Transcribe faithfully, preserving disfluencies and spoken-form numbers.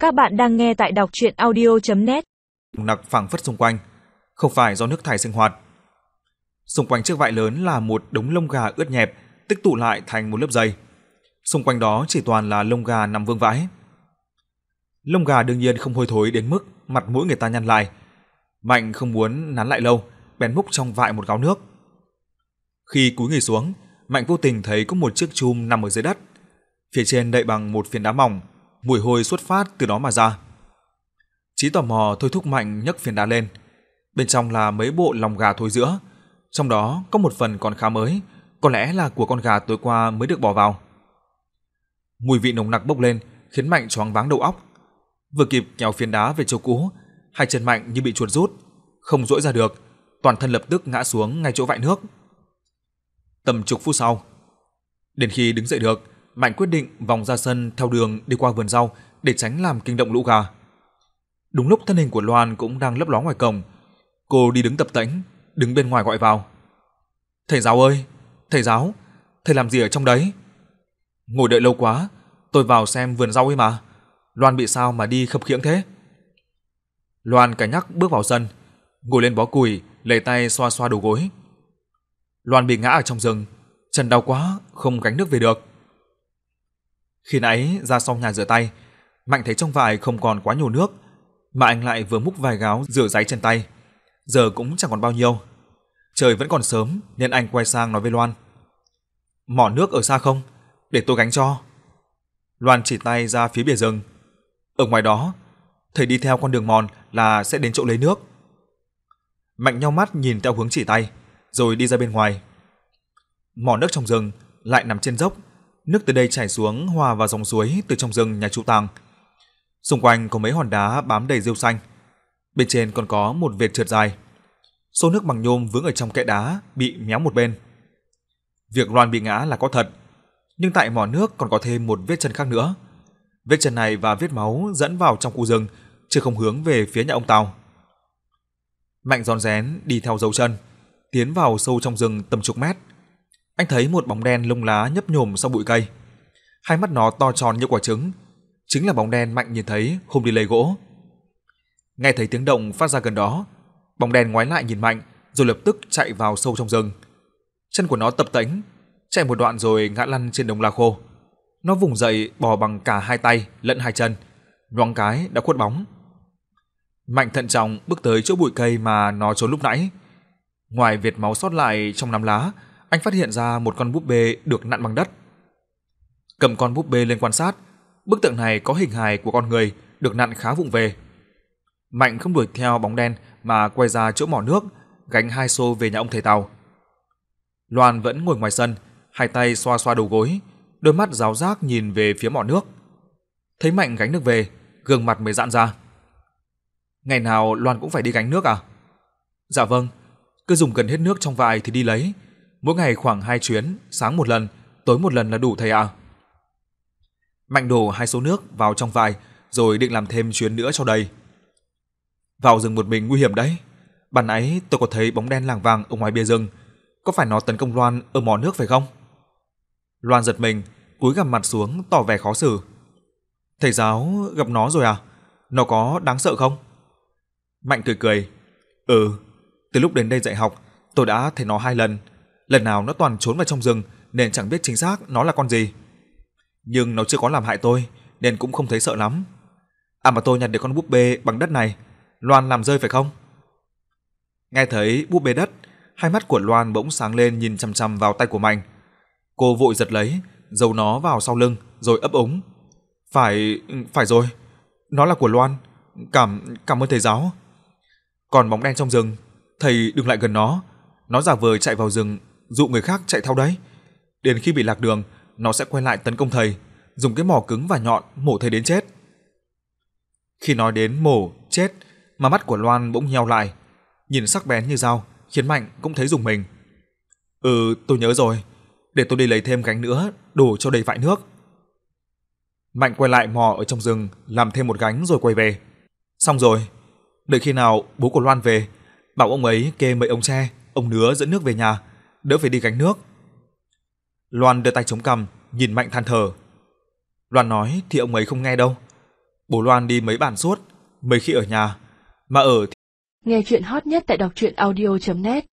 Các bạn đang nghe tại đọc truyện audio chấm net. Nặc phảng phất xung quanh, không phải do nước thải sinh hoạt. Xung quanh chiếc vại lớn là một đống lông gà ướt nhẹp tích tụ lại thành một lớp dày. Xung quanh đó chỉ toàn là lông gà nằm vương vãi. Lông gà đương nhiên không hôi thối đến mức mặt mũi người ta nhăn lại. Mạnh không muốn nán lại lâu, bèn múc trong vại một gáo nước. Khi cúi người xuống, Mạnh vô tình thấy có một chiếc chum nằm ở dưới đất, phía trên đậy bằng một phiến đá mỏng, mùi hôi xuất phát từ đó mà ra. Trí tò mò thôi thúc Mạnh nhấc phiến đá lên. Bên trong là mấy bộ lòng gà thối rữa, trong đó có một phần còn khá mới, có lẽ là của con gà tối qua mới được bỏ vào. Mùi vị nồng nặc bốc lên khiến Mạnh choáng váng đầu óc. Vừa kịp kéo phiến đá về chỗ cũ, hai chân Mạnh như bị chuột rút, không duỗi ra được, toàn thân lập tức ngã xuống ngay chỗ vại nước. Tầm chục phút sau, đến khi đứng dậy được, Mạnh quyết định vòng ra sân theo đường đi qua vườn rau để tránh làm kinh động lũ gà. Đúng lúc thân hình của Loan cũng đang lấp ló ngoài cổng, cô đi đứng tập tễnh, đứng bên ngoài gọi vào. "Thầy giáo ơi, thầy giáo, thầy làm gì ở trong đấy?" "Ngồi đợi lâu quá, tôi vào xem vườn rau ấy mà. Loan bị sao mà đi khập khiễng thế?" Loan cả nhắc bước vào sân, ngồi lên bó củi, lấy tay xoa xoa đầu gối. Loan bị ngã ở trong rừng, chân đau quá, không gánh nước về được. Khi nãy ra xong nhà rửa tay, Mạnh thấy trong vại không còn quá nhiều nước, mà anh lại vừa múc vài gáo rửa ráy chân tay, giờ cũng chẳng còn bao nhiêu. Trời vẫn còn sớm nên anh quay sang nói với Loan: "Mỏ nước ở xa không? Để tôi gánh cho." Loan chỉ tay ra phía bìa rừng. "Ở ngoài đó, thầy đi theo con đường mòn là sẽ đến chỗ lấy nước." Mạnh nheo mắt nhìn theo hướng chỉ tay, rồi đi ra bên ngoài. Mỏ nước trong rừng lại nằm trên dốc, nước từ đây chảy xuống hòa vào dòng suối từ trong rừng nhà trụ Tàng. Xung quanh có mấy hòn đá bám đầy rêu xanh, bên trên còn có một vệt trượt dài. Xô nước bằng nhôm vướng ở trong kẽ đá bị méo một bên. Việc Loan bị ngã là có thật, nhưng tại mỏ nước còn có thêm một vết chân khác nữa. Vết chân này và vết máu dẫn vào trong khu rừng, chứ không hướng về phía nhà ông Tào. Mạnh rón rén đi theo dấu chân, tiến vào sâu trong rừng tầm chục mét. Anh thấy một bóng đen lông lá nhấp nhổm sau bụi cây. Hai mắt nó to tròn như quả trứng, chính là bóng đen Mạnh nhìn thấy hôm đi lấy gỗ. Nghe thấy tiếng động phát ra gần đó, bóng đen ngoái lại nhìn Mạnh, rồi lập tức chạy vào sâu trong rừng. Chân của nó tập tễnh, chạy một đoạn rồi ngã lăn trên đống lá khô. Nó vùng dậy bò bằng cả hai tay lẫn hai chân, nhoáng cái đã khuất bóng. Mạnh thận trọng bước tới chỗ bụi cây mà nó trốn lúc nãy. Ngoài vệt máu sót lại trong nắm lá, anh phát hiện ra một con búp bê được nặn bằng đất. Cầm con búp bê lên quan sát, bức tượng này có hình hài của con người được nặn khá vụng về. Mạnh không đuổi theo bóng đen mà quay ra chỗ mỏ nước, gánh hai xô về nhà ông thầy Tào. Loan vẫn ngồi ngoài sân, hai tay xoa xoa đầu gối, đôi mắt ráo rác nhìn về phía mỏ nước. Thấy Mạnh gánh nước về, gương mặt mới giãn ra. "Ngày nào Loan cũng phải đi gánh nước à?" "Dạ vâng, cứ dùng gần hết nước trong vại thì đi lấy. Mỗi ngày khoảng hai chuyến, sáng một lần, tối một lần là đủ thầy ạ." Mạnh đổ hai số nước vào trong vại, rồi định làm thêm chuyến nữa cho đầy. "Vào rừng một mình nguy hiểm đấy. Ban nãy tôi có thấy bóng đen lảng vàng ở ngoài bìa rừng, có phải nó tấn công Loan ở mỏ nước phải không?" Loan giật mình, cúi gằm mặt xuống tỏ vẻ khó xử. "Thầy giáo gặp nó rồi à? Nó có đáng sợ không?" Mạnh cười cười. "Ừ, từ lúc đến đây dạy học, tôi đã thấy nó hai lần. Lần nào nó toàn trốn vào trong rừng nên chẳng biết chính xác nó là con gì. Nhưng nó chưa có làm hại tôi nên cũng không thấy sợ lắm. À mà tôi nhặt được con búp bê bằng đất này, Loan làm rơi phải không?" Nghe thấy búp bê đất, hai mắt của Loan bỗng sáng lên nhìn chằm chằm vào tay của Mạnh. Cô vội giật lấy, giấu nó vào sau lưng rồi ấp úng. Phải, phải rồi, nó là của Loan. Cảm, cảm ơn thầy giáo. Còn bóng đen trong rừng, thầy đừng lại gần nó. Nó giả vờ chạy vào rừng, dụ người khác chạy theo đấy. Đến khi bị lạc đường, nó sẽ quay lại tấn công thầy, dùng cái mỏ cứng và nhọn mổ thầy đến chết." Khi nói đến mổ, chết, mà mắt của Loan bỗng nheo lại, nhìn sắc bén như dao, khiến Mạnh cũng thấy rùng mình. "Ừ, tôi nhớ rồi. Để tôi đi lấy thêm gánh nữa, đổ cho đầy vại nước." Mạnh quay lại mò ở trong rừng, làm thêm một gánh rồi quay về. "Xong rồi, đợi khi nào bố của Loan về, bảo ông ấy kê mấy ống tre, ống nứa dẫn nước về nhà, đỡ phải đi gánh nước." Loan đưa tay chống cằm, nhìn Mạnh than thở. Loan nói thì ông ấy không nghe đâu. Bố Loan đi mấy bản suốt, mấy khi ở nhà, mà ở Nghe chuyện hot nhất tại đọc truyện audio chấm net